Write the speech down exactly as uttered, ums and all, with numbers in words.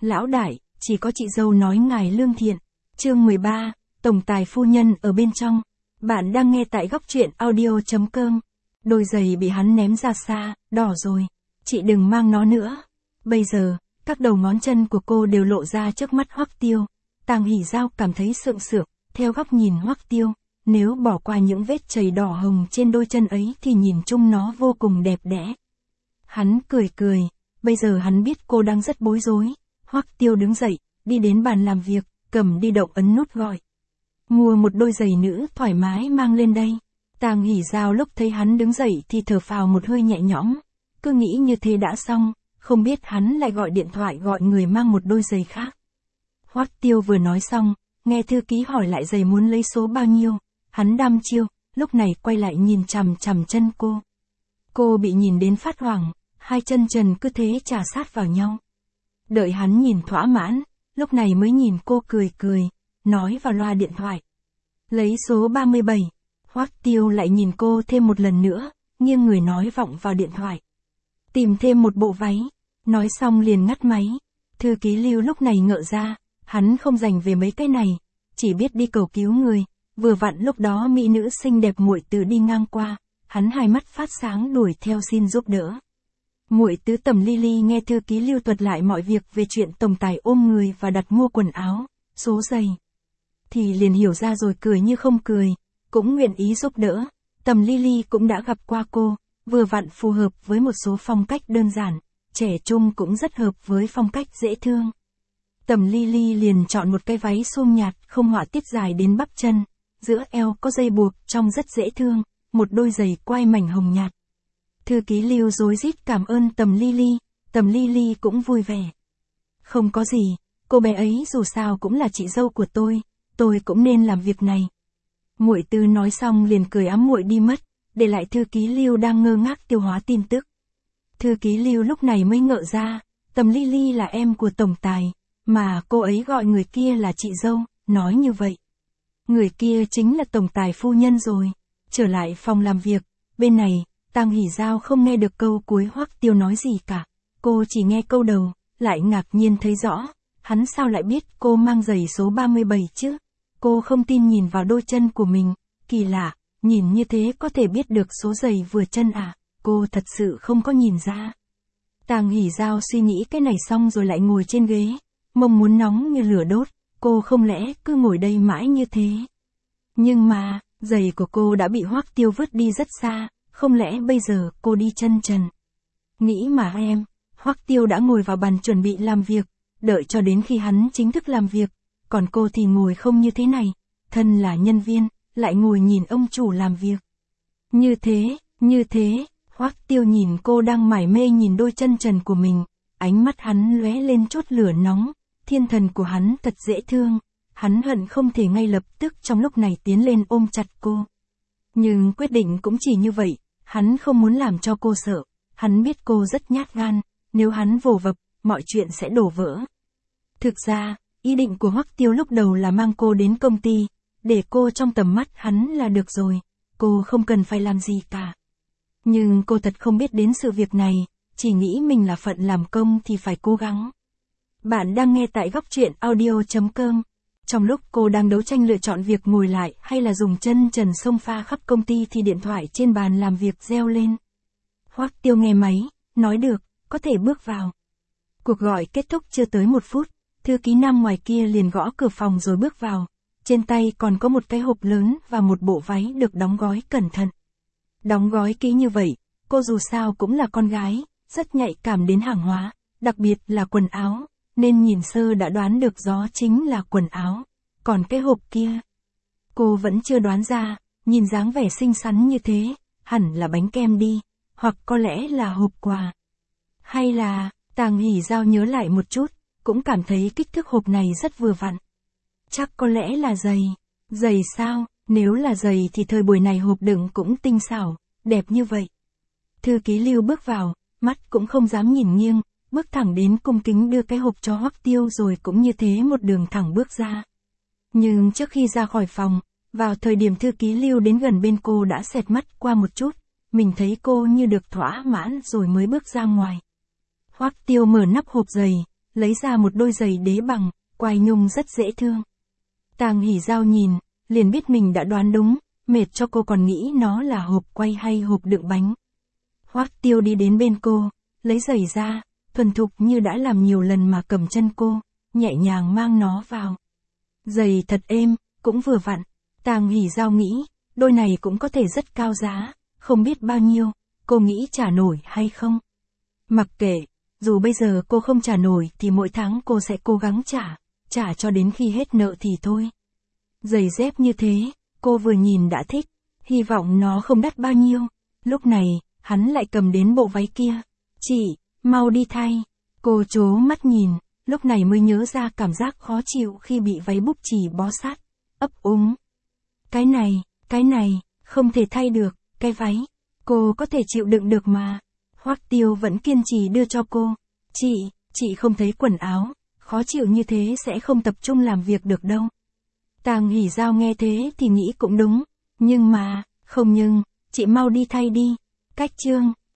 Lão đại, chỉ có chị dâu nói ngài lương thiện. Chương mười ba, tổng tài phu nhân ở bên trong. Bạn đang nghe tại góc truyện audio chấm com. Đôi giày bị hắn ném ra xa, đỏ rồi. Chị đừng mang nó nữa. Bây giờ, các đầu ngón chân của cô đều lộ ra trước mắt Hoắc Tiêu. Tàng Hỷ Giao cảm thấy sượng sượng, theo góc nhìn Hoắc Tiêu. Nếu bỏ qua những vết chày đỏ hồng trên đôi chân ấy thì nhìn chung nó vô cùng đẹp đẽ. Hắn cười cười, bây giờ hắn biết cô đang rất bối rối. Hoắc Tiêu đứng dậy, đi đến bàn làm việc, cầm đi động ấn nút gọi. Mua một đôi giày nữ thoải mái mang lên đây. Tàng Hỷ Giao lúc thấy hắn đứng dậy thì thở phào một hơi nhẹ nhõm. Cứ nghĩ như thế đã xong, không biết hắn lại gọi điện thoại gọi người mang một đôi giày khác. Hoắc Tiêu vừa nói xong, nghe thư ký hỏi lại giày muốn lấy số bao nhiêu. Hắn đăm chiêu, lúc này quay lại nhìn chằm chằm chân cô. Cô bị nhìn đến phát hoảng, hai chân trần cứ thế chà sát vào nhau. Đợi hắn nhìn thỏa mãn, lúc này mới nhìn cô cười cười, nói vào loa điện thoại. Lấy số ba mươi bảy, Hoắc Tiêu lại nhìn cô thêm một lần nữa, nghiêng người nói vọng vào điện thoại. Tìm thêm một bộ váy, nói xong liền ngắt máy. Thư ký Lưu lúc này ngợ ra, hắn không dành về mấy cái này, chỉ biết đi cầu cứu người. Vừa vặn lúc đó mỹ nữ xinh đẹp Muội Tứ đi ngang qua, hắn hai mắt phát sáng đuổi theo xin giúp đỡ. Muội Tứ Tầm Ly Ly nghe thư ký Lưu thuật lại mọi việc về chuyện tổng tài ôm người và đặt mua quần áo, số giày. Thì liền hiểu ra rồi cười như không cười, cũng nguyện ý giúp đỡ. Tầm Ly Ly cũng đã gặp qua cô, vừa vặn phù hợp với một số phong cách đơn giản, trẻ trung cũng rất hợp với phong cách dễ thương. Tầm Ly Ly liền chọn một cái váy suông nhạt không họa tiết dài đến bắp chân. Giữa eo có dây buộc trông rất dễ thương, một đôi giày quai mảnh hồng nhạt. Thư ký Lưu rối rít cảm ơn Tầm Ly Ly, Tầm Ly Ly cũng vui vẻ. Không có gì, cô bé ấy dù sao cũng là chị dâu của tôi, tôi cũng nên làm việc này. Muội Tư nói xong liền cười ấm muội đi mất, để lại thư ký Lưu đang ngơ ngác tiêu hóa tin tức. Thư ký Lưu lúc này mới ngợ ra, Tầm Ly Ly là em của tổng tài, mà cô ấy gọi người kia là chị dâu, nói như vậy. Người kia chính là tổng tài phu nhân rồi. Trở lại phòng làm việc, bên này, Tàng Hỷ Giao không nghe được câu cuối Hoắc Tiêu nói gì cả. Cô chỉ nghe câu đầu, lại ngạc nhiên thấy rõ, hắn sao lại biết cô mang giày số ba mươi bảy chứ? Cô không tin nhìn vào đôi chân của mình, kỳ lạ, nhìn như thế có thể biết được số giày vừa chân à? Cô thật sự không có nhìn ra. Tàng Hỷ Giao suy nghĩ cái này xong rồi lại ngồi trên ghế, mông muốn nóng như lửa đốt. Cô không lẽ cứ ngồi đây mãi như thế? Nhưng mà, giày của cô đã bị Hoắc Tiêu vứt đi rất xa, không lẽ bây giờ cô đi chân trần? Nghĩ mà em, Hoắc Tiêu đã ngồi vào bàn chuẩn bị làm việc, đợi cho đến khi hắn chính thức làm việc, còn cô thì ngồi không như thế này, thân là nhân viên, lại ngồi nhìn ông chủ làm việc. Như thế, như thế, Hoắc Tiêu nhìn cô đang mải mê nhìn đôi chân trần của mình, ánh mắt hắn lóe lên chốt lửa nóng. Thiên thần của hắn thật dễ thương, hắn hận không thể ngay lập tức trong lúc này tiến lên ôm chặt cô. Nhưng quyết định cũng chỉ như vậy, hắn không muốn làm cho cô sợ, hắn biết cô rất nhát gan, nếu hắn vồ vập, mọi chuyện sẽ đổ vỡ. Thực ra, ý định của Hoắc Tiêu lúc đầu là mang cô đến công ty, để cô trong tầm mắt hắn là được rồi, cô không cần phải làm gì cả. Nhưng cô thật không biết đến sự việc này, chỉ nghĩ mình là phận làm công thì phải cố gắng. Bạn đang nghe tại góc truyện audio chấm com. Trong lúc cô đang đấu tranh lựa chọn việc ngồi lại hay là dùng chân trần xông pha khắp công ty thì điện thoại trên bàn làm việc reo lên. Hoắc Tiêu nghe máy, nói được, có thể bước vào. Cuộc gọi kết thúc chưa tới một phút, thư ký nam ngoài kia liền gõ cửa phòng rồi bước vào. Trên tay còn có một cái hộp lớn và một bộ váy được đóng gói cẩn thận. Đóng gói kỹ như vậy, cô dù sao cũng là con gái, rất nhạy cảm đến hàng hóa, đặc biệt là quần áo. Nên nhìn sơ đã đoán được đó chính là quần áo. Còn cái hộp kia, cô vẫn chưa đoán ra, nhìn dáng vẻ xinh xắn như thế, hẳn là bánh kem đi, hoặc có lẽ là hộp quà. Hay là, Tàng Hỷ Giao nhớ lại một chút, cũng cảm thấy kích thước hộp này rất vừa vặn. Chắc có lẽ là giày. Giày sao? Nếu là giày thì thời buổi này hộp đựng cũng tinh xảo, đẹp như vậy. Thư ký Lưu bước vào, mắt cũng không dám nhìn nghiêng. Bước thẳng đến cung kính đưa cái hộp cho Hoắc Tiêu rồi cũng như thế một đường thẳng bước ra. Nhưng trước khi ra khỏi phòng, vào thời điểm thư ký Lưu đến gần bên cô đã xẹt mắt qua một chút, mình thấy cô như được thỏa mãn rồi mới bước ra ngoài. Hoắc Tiêu mở nắp hộp giày, lấy ra một đôi giày đế bằng, quai nhung rất dễ thương. Tàng Hỷ Giao nhìn, liền biết mình đã đoán đúng, mệt cho cô còn nghĩ nó là hộp quay hay hộp đựng bánh. Hoắc Tiêu đi đến bên cô, lấy giày ra, thuần thục như đã làm nhiều lần mà cầm chân cô, nhẹ nhàng mang nó vào. Giày thật êm, cũng vừa vặn. Tàng Hỷ Giao nghĩ, đôi này cũng có thể rất cao giá, không biết bao nhiêu, cô nghĩ trả nổi hay không. Mặc kệ, dù bây giờ cô không trả nổi thì mỗi tháng cô sẽ cố gắng trả, trả cho đến khi hết nợ thì thôi. Giày dép như thế, cô vừa nhìn đã thích, hy vọng nó không đắt bao nhiêu. Lúc này, hắn lại cầm đến bộ váy kia. Chị, mau đi thay. Cô trố mắt nhìn, lúc này mới nhớ ra cảm giác khó chịu khi bị váy búp chì bó sát, ấp úng. Cái này, cái này, không thể thay được, cái váy, cô có thể chịu đựng được mà. Hoắc Tiêu vẫn kiên trì đưa cho cô. Chị, chị không thấy quần áo, khó chịu như thế sẽ không tập trung làm việc được đâu. Tàng Hỷ Giao nghe thế thì nghĩ cũng đúng, nhưng mà, không nhưng, chị mau đi thay đi. Cách chương